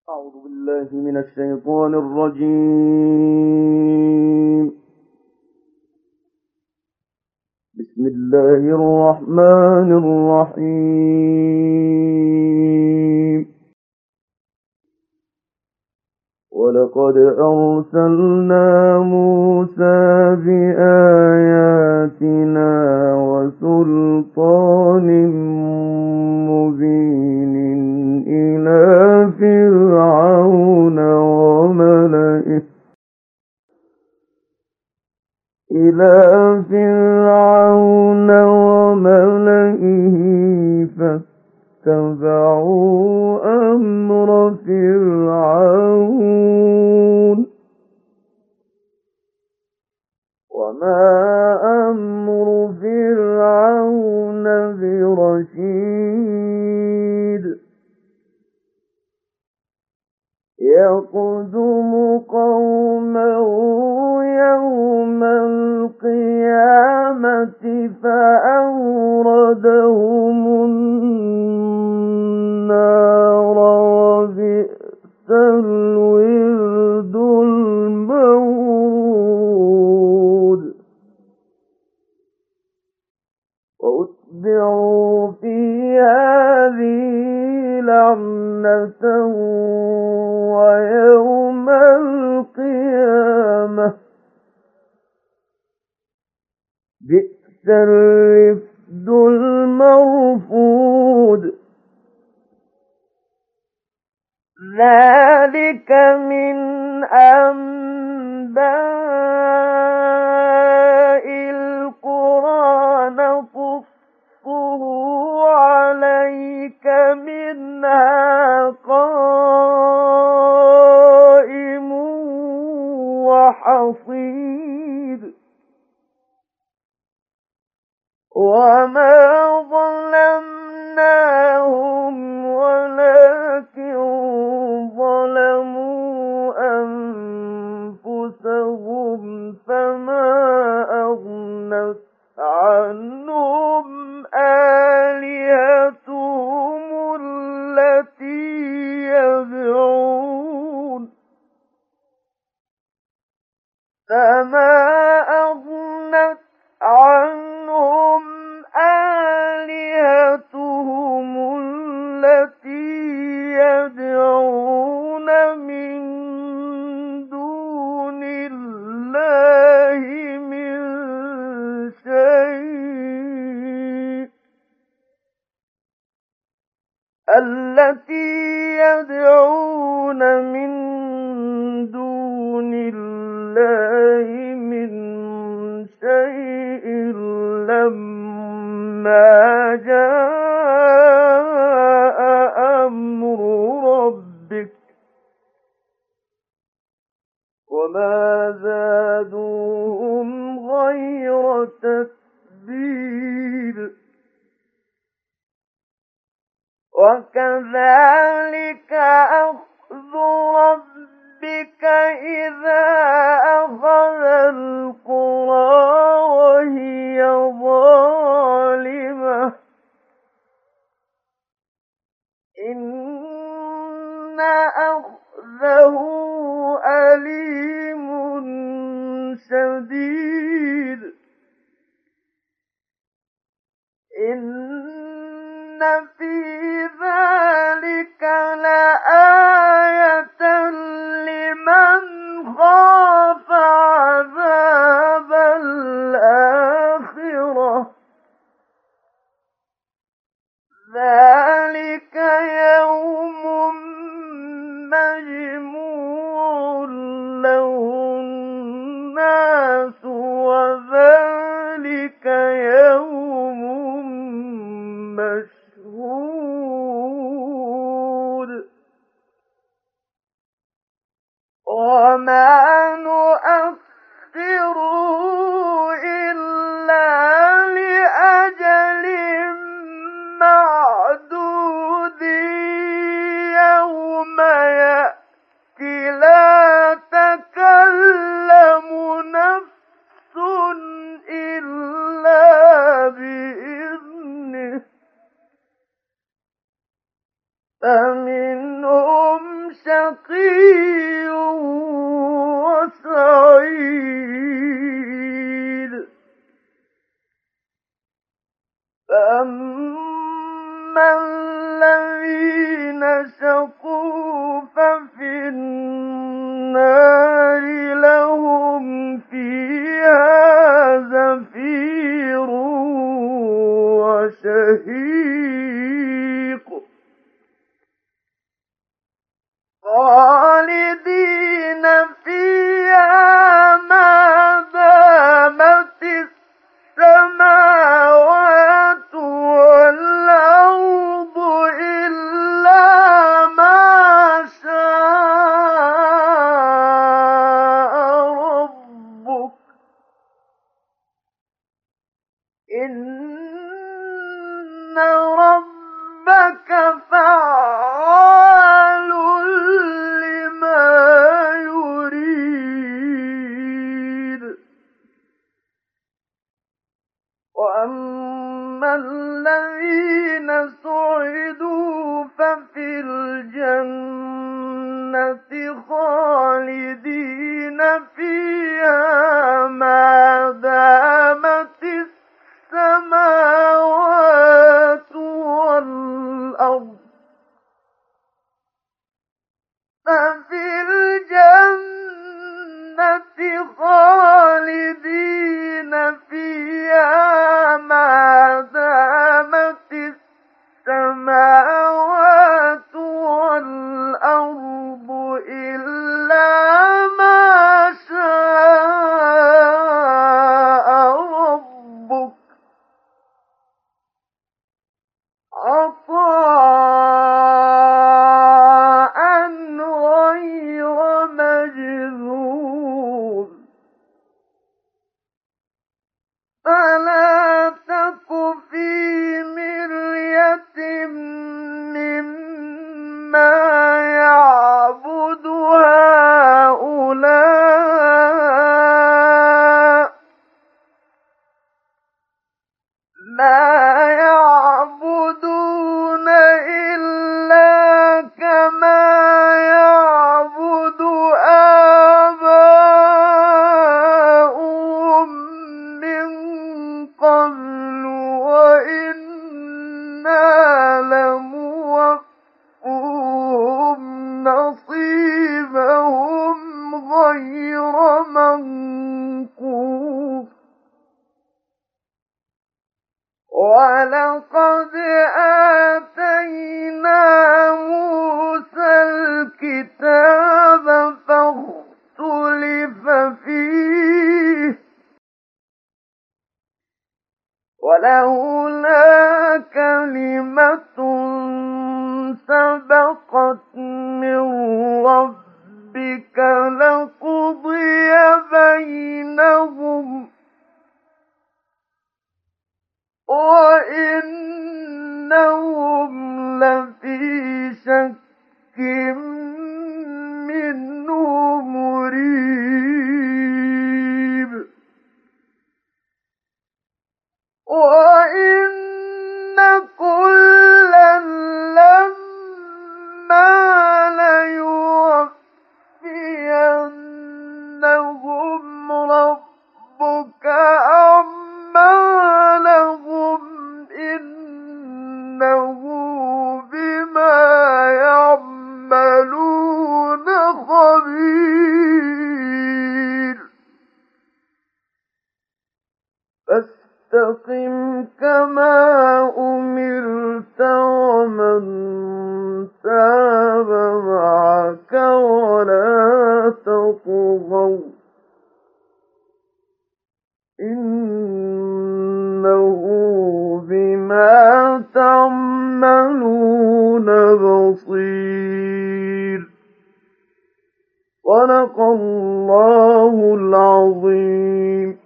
أعوذ بالله من الشيطان الرجيم. بسم الله الرحمن الرحيم. ولقد أرسلنا موسى بآياتنا وسلطان مبين إلى فرعون وملئه فاتبعوا أمر فرعون وما أمر فرعون برشيد يقدم قومه يوم القيامة فأوردهم النار وبئس الورد المورود وأتبعوا في هذه لعنة ويوم القيامة بئس الرفد المرفود ذلك من أنباء القرى نقصه عليك منها قائم وحصيد وما ظلمناهم ولكن ظلموا أنفسهم فما أغنت عنهم آلهتهم التي يدعون من دون الله من شيء التي يدعون من دون الله من شيء لما جاء أمر ربك وما زادوهم غير تتبيب وكذلك أخذ ربك إذا أخذ القرى وهي ظالمة إن أخذه أليم شديد إن في ذلك لآية لمن خاف عذاب الآخرة ذلك يوم مجموع له الناس وذلك يوم مشهود وما نؤخره إلا لأجل معدود يوم يأتي لا تكلم نفس إلا بإذنه فمنهم شقي ففي النار لهم فيها زفير وشهيق خالدين فيها ما دامت السماوات والأرض إلا ما شاء ربك إن ربك فعال لما يريد وأما الذين سعدوا ففي الجنة خالدين فيها ما دامت السماوات والأرض ففي الجنة خالدين فيها ما دامت السماوات والأرض إلا ما شاء ربك عطاء غير مجذوذ فلا تك في مرية مما يعبد هؤلاء ما يعبدون إلا كما يعبد آباؤهم من قبل وإنا لموفوهم نصيبهم غير منقوص ولقد آتينا موسى الكتاب فاختلف فيه ولولا كلمة سبقت من ربك لقضي بينهم وإنهم لفي شك منه مريب وإن كلا لما ليوفينهم ربك أعمالهم إنه بما يعملون خبير فاستقم كما أمرت ومن تاب معك ولا تطغوا إنه بما تعملون بصير صدق الله العظيم.